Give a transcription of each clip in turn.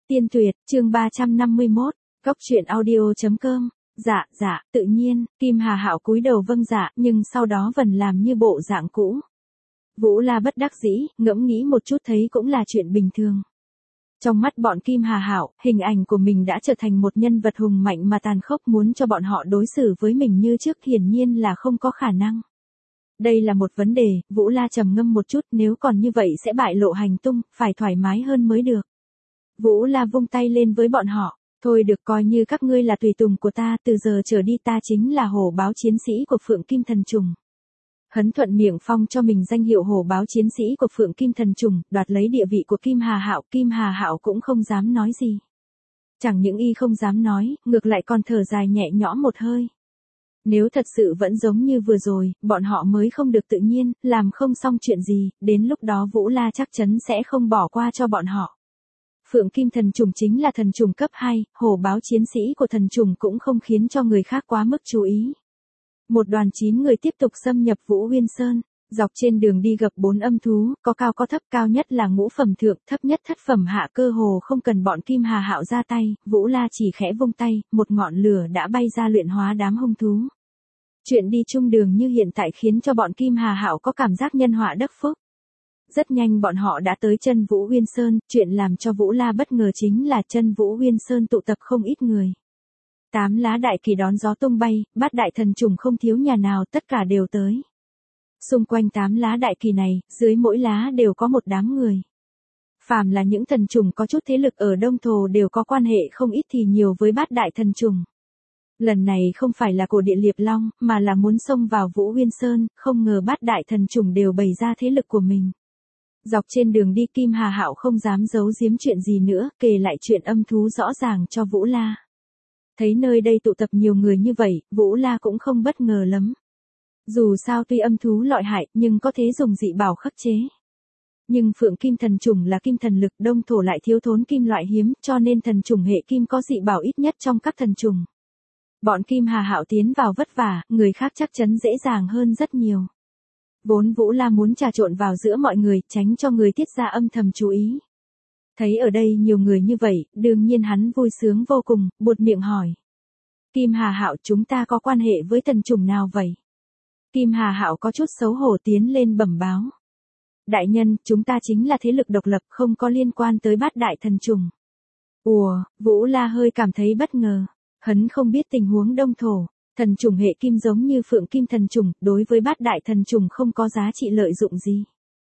Tiên tuyệt, chương 351, Góc truyện audio.com. Dạ, tự nhiên, Kim Hà Hạo cúi đầu vâng dạ, nhưng sau đó vẫn làm như bộ dạng cũ. Vũ La bất đắc dĩ, ngẫm nghĩ một chút thấy cũng là chuyện bình thường. Trong mắt bọn Kim Hà Hạo, hình ảnh của mình đã trở thành một nhân vật hùng mạnh mà tàn khốc, muốn cho bọn họ đối xử với mình như trước hiển nhiên là không có khả năng. Đây là một vấn đề, Vũ La trầm ngâm một chút, nếu còn như vậy sẽ bại lộ hành tung, phải thoải mái hơn mới được. Vũ La vung tay lên với bọn họ, thôi được, coi như các ngươi là tùy tùng của ta, từ giờ trở đi ta chính là hổ báo chiến sĩ của Phượng Kim Thần Trùng. Hắn thuận miệng phong cho mình danh hiệu hổ báo chiến sĩ của Phượng Kim Thần Trùng, đoạt lấy địa vị của Kim Hà Hạo cũng không dám nói gì. Chẳng những y không dám nói, ngược lại còn thở dài nhẹ nhõm một hơi. Nếu thật sự vẫn giống như vừa rồi, bọn họ mới không được tự nhiên, làm không xong chuyện gì, đến lúc đó Vũ La chắc chắn sẽ không bỏ qua cho bọn họ. Phượng Kim Thần Trùng chính là thần trùng cấp 2, hổ báo chiến sĩ của thần trùng cũng không khiến cho người khác quá mức chú ý. Một đoàn 9 người tiếp tục xâm nhập Vũ Uyên Sơn, dọc trên đường đi gặp 4 âm thú, có cao có thấp, cao nhất là ngũ phẩm thượng, thấp nhất thất phẩm hạ, cơ hồ không cần bọn Kim Hà Hạo ra tay, Vũ La chỉ khẽ vung tay, một ngọn lửa đã bay ra luyện hóa đám hung thú. Chuyện đi chung đường như hiện tại khiến cho bọn Kim Hà Hạo có cảm giác nhân họa đắc phúc. Rất nhanh bọn họ đã tới chân Vũ Uyên Sơn, chuyện làm cho Vũ La bất ngờ chính là chân Vũ Uyên Sơn tụ tập không ít người. 8 lá đại kỳ đón gió tung bay, bát đại thần trùng không thiếu nhà nào, tất cả đều tới. Xung quanh 8 lá đại kỳ này, dưới mỗi lá đều có một đám người. Phàm là những thần trùng có chút thế lực ở Đông Thổ đều có quan hệ không ít thì nhiều với bát đại thần trùng. Lần này không phải là cổ địa Liệp Long, mà là muốn xông vào Vũ Uyên Sơn, không ngờ bát đại thần trùng đều bày ra thế lực của mình. Dọc trên đường đi Kim Hà Hạo không dám giấu giếm chuyện gì nữa, kể lại chuyện âm thú rõ ràng cho Vũ La. Thấy nơi đây tụ tập nhiều người như vậy, Vũ La cũng không bất ngờ lắm. Dù sao tuy âm thú lợi hại, nhưng có thể dùng dị bảo khắc chế. Nhưng Phượng Kim Thần Trùng là kim thần lực, Đông Thổ lại thiếu thốn kim loại hiếm, cho nên thần trùng hệ kim có dị bảo ít nhất trong các thần trùng. Bọn Kim Hà Hạo tiến vào vất vả, người khác chắc chắn dễ dàng hơn rất nhiều. Vốn Vũ La muốn trà trộn vào giữa mọi người, tránh cho người tiết ra âm thầm chú ý. Thấy ở đây nhiều người như vậy, đương nhiên hắn vui sướng vô cùng, buột miệng hỏi. Kim Hà Hạo, chúng ta có quan hệ với thần trùng nào vậy? Kim Hà Hạo có chút xấu hổ tiến lên bẩm báo. Đại nhân, chúng ta chính là thế lực độc lập, không có liên quan tới bát đại thần trùng. Ủa, Vũ La hơi cảm thấy bất ngờ. Hắn không biết tình huống Đông Thổ, thần trùng hệ kim giống như Phượng Kim Thần Trùng, đối với bát đại thần trùng không có giá trị lợi dụng gì.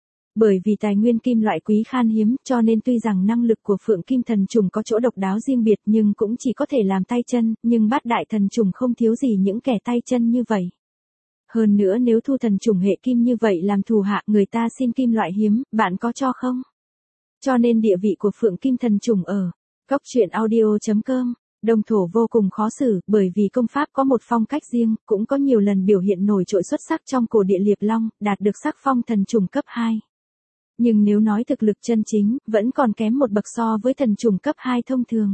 Bởi vì tài nguyên kim loại quý khan hiếm, cho nên tuy rằng năng lực của Phượng Kim Thần Trùng có chỗ độc đáo riêng biệt nhưng cũng chỉ có thể làm tay chân, nhưng bát đại thần trùng không thiếu gì những kẻ tay chân như vậy. Hơn nữa nếu thu thần trùng hệ kim như vậy làm thù hạ, người ta xin kim loại hiếm, bạn có cho không? Cho nên địa vị của Phượng Kim Thần Trùng ở Góc truyện audio.com. Đông Thổ vô cùng khó xử, bởi vì công pháp có một phong cách riêng, cũng có nhiều lần biểu hiện nổi trội xuất sắc trong cổ địa Liệp Long, đạt được sắc phong thần trùng cấp 2. Nhưng nếu nói thực lực chân chính, vẫn còn kém một bậc so với thần trùng cấp 2 thông thường.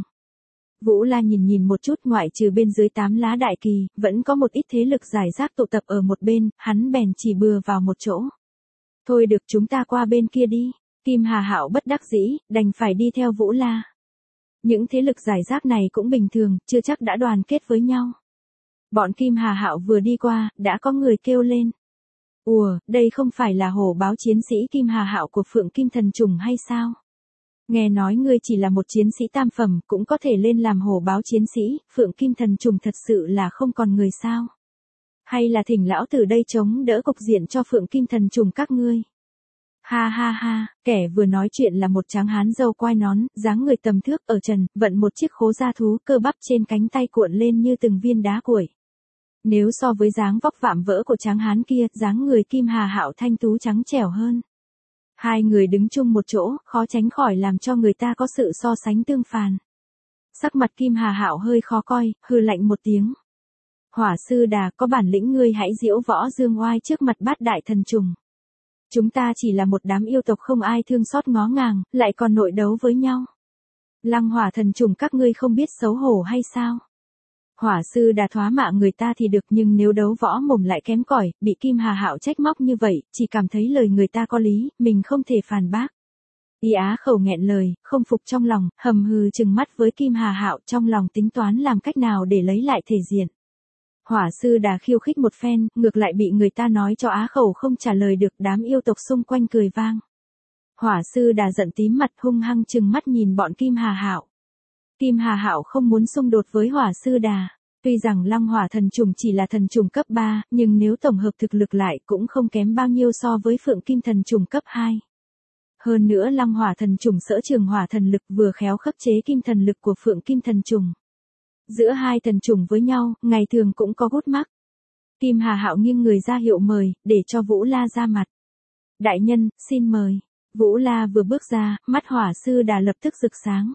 Vũ La nhìn một chút, ngoại trừ bên dưới 8 lá đại kỳ, vẫn có một ít thế lực giải rác tụ tập ở một bên, hắn bèn chỉ bừa vào một chỗ. Thôi được, chúng ta qua bên kia đi. Kim Hà Hạo bất đắc dĩ, đành phải đi theo Vũ La. Những thế lực giải rác này cũng bình thường, chưa chắc đã đoàn kết với nhau. Bọn Kim Hà Hạo vừa đi qua, đã có người kêu lên. Ủa, đây không phải là hổ báo chiến sĩ Kim Hà Hạo của Phượng Kim Thần Trùng hay sao? Nghe nói ngươi chỉ là một chiến sĩ tam phẩm, cũng có thể lên làm hổ báo chiến sĩ, Phượng Kim Thần Trùng thật sự là không còn người sao? Hay là thỉnh lão từ đây chống đỡ cục diện cho Phượng Kim Thần Trùng các ngươi? Ha, kẻ vừa nói chuyện là một tráng hán râu quai nón, dáng người tầm thước ở trần, vận một chiếc khố da thú, cơ bắp trên cánh tay cuộn lên như từng viên đá cuội. Nếu so với dáng vóc vạm vỡ của tráng hán kia, dáng người Kim Hà Hạo thanh tú trắng trẻo hơn. Hai người đứng chung một chỗ, khó tránh khỏi làm cho người ta có sự so sánh tương phàn. Sắc mặt Kim Hà Hạo hơi khó coi, hừ lạnh một tiếng. Hỏa Sư Đà, có bản lĩnh ngươi hãy diễu võ dương oai trước mặt bát đại thần trùng. Chúng ta chỉ là một đám yêu tộc không ai thương xót ngó ngàng, lại còn nội đấu với nhau. Lăng Hỏa thần trùng các ngươi không biết xấu hổ hay sao? Hỏa Sư Đà thoá mạ người ta thì được, nhưng nếu đấu võ mồm lại kém cỏi, bị Kim Hà Hạo trách móc như vậy, chỉ cảm thấy lời người ta có lý, mình không thể phản bác. Y Á Khẩu nghẹn lời, không phục trong lòng, hầm hừ trừng mắt với Kim Hà Hạo, trong lòng tính toán làm cách nào để lấy lại thể diện. Hỏa Sư Đà khiêu khích một phen, ngược lại bị người ta nói cho Á Khẩu không trả lời được, đám yêu tộc xung quanh cười vang. Hỏa Sư Đà giận tím mặt, hung hăng trừng mắt nhìn bọn Kim Hà Hạo. Kim Hà Hạo không muốn xung đột với Hỏa Sư Đà. Tuy rằng Lăng Hỏa thần trùng chỉ là thần trùng cấp 3, nhưng nếu tổng hợp thực lực lại cũng không kém bao nhiêu so với Phượng Kim thần trùng cấp 2. Hơn nữa Lăng Hỏa thần trùng sở trường hỏa thần lực vừa khéo khắc chế kim thần lực của Phượng Kim thần trùng. Giữa hai thần trùng với nhau, ngày thường cũng có gút mắc. Kim Hà Hạo nghiêng người ra hiệu mời, để cho Vũ La ra mặt. Đại nhân, xin mời. Vũ La vừa bước ra, mắt Hỏa Sư Đà lập tức rực sáng.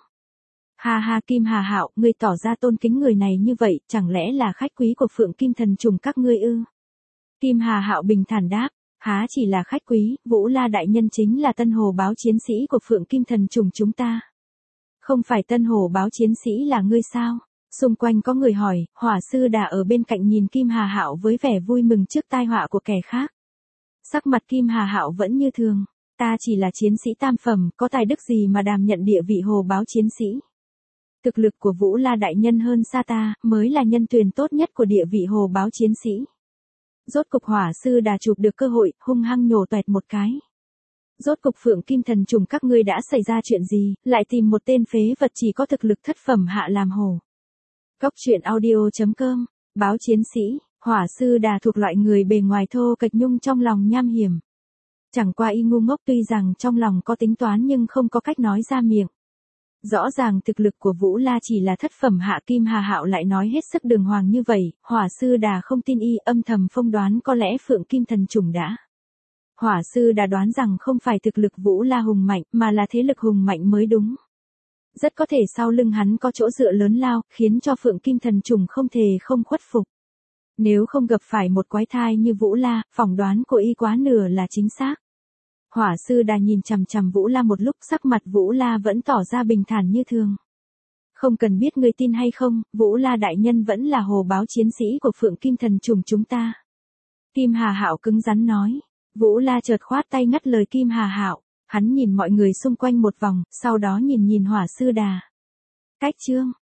Ha ha, Kim Hà Hạo, ngươi tỏ ra tôn kính người này như vậy, chẳng lẽ là khách quý của Phượng Kim thần trùng các ngươi ư? Kim Hà Hạo bình thản đáp, há chỉ là khách quý, Vũ La đại nhân chính là Tân Hồ báo chiến sĩ của Phượng Kim thần trùng chúng ta. Không phải Tân Hồ báo chiến sĩ là ngươi sao? Xung quanh có người hỏi, Hỏa Sư Đà ở bên cạnh nhìn Kim Hà Hạo với vẻ vui mừng trước tai họa của kẻ khác. Sắc mặt Kim Hà Hạo vẫn như thường, ta chỉ là chiến sĩ tam phẩm, có tài đức gì mà đảm nhận địa vị Hồ báo chiến sĩ? Thực lực của Vũ La đại nhân hơn xa ta, mới là nhân tuyển tốt nhất của địa vị Hồ báo chiến sĩ. Rốt cục Hỏa Sư Đà chụp được cơ hội, hung hăng nhổ toẹt một cái. Rốt cục Phượng Kim thần trùng các ngươi đã xảy ra chuyện gì, lại tìm một tên phế vật chỉ có thực lực thất phẩm hạ làm hổ. Cóc truyện audio.com, báo chiến sĩ, Hỏa Sư Đà thuộc loại người bề ngoài thô kệch nhưng trong lòng nham hiểm. Chẳng qua y ngu ngốc, tuy rằng trong lòng có tính toán nhưng không có cách nói ra miệng. Rõ ràng thực lực của Vũ La chỉ là thất phẩm hạ, Kim Hà Hạo lại nói hết sức đường hoàng như vậy, Hỏa Sư Đà không tin y, âm thầm phông đoán có lẽ Phượng Kim thần trùng đã. Hỏa Sư Đà đoán rằng không phải thực lực Vũ La hùng mạnh, mà là thế lực hùng mạnh mới đúng. Rất có thể sau lưng hắn có chỗ dựa lớn lao, khiến cho Phượng Kim thần trùng không thể không khuất phục. Nếu không gặp phải một quái thai như Vũ La, phỏng đoán của y quá nửa là chính xác. Hỏa Sư Đà nhìn chằm chằm Vũ La một lúc, sắc mặt Vũ La vẫn tỏ ra bình thản như thường. Không cần biết người tin hay không, Vũ La đại nhân vẫn là Hồ báo chiến sĩ của Phượng Kim thần trùng chúng ta. Kim Hà Hạo cứng rắn nói. Vũ La chợt khoát tay ngắt lời Kim Hà Hạo. Hắn nhìn mọi người xung quanh một vòng, sau đó nhìn Hỏa Sư Đà. Cách chương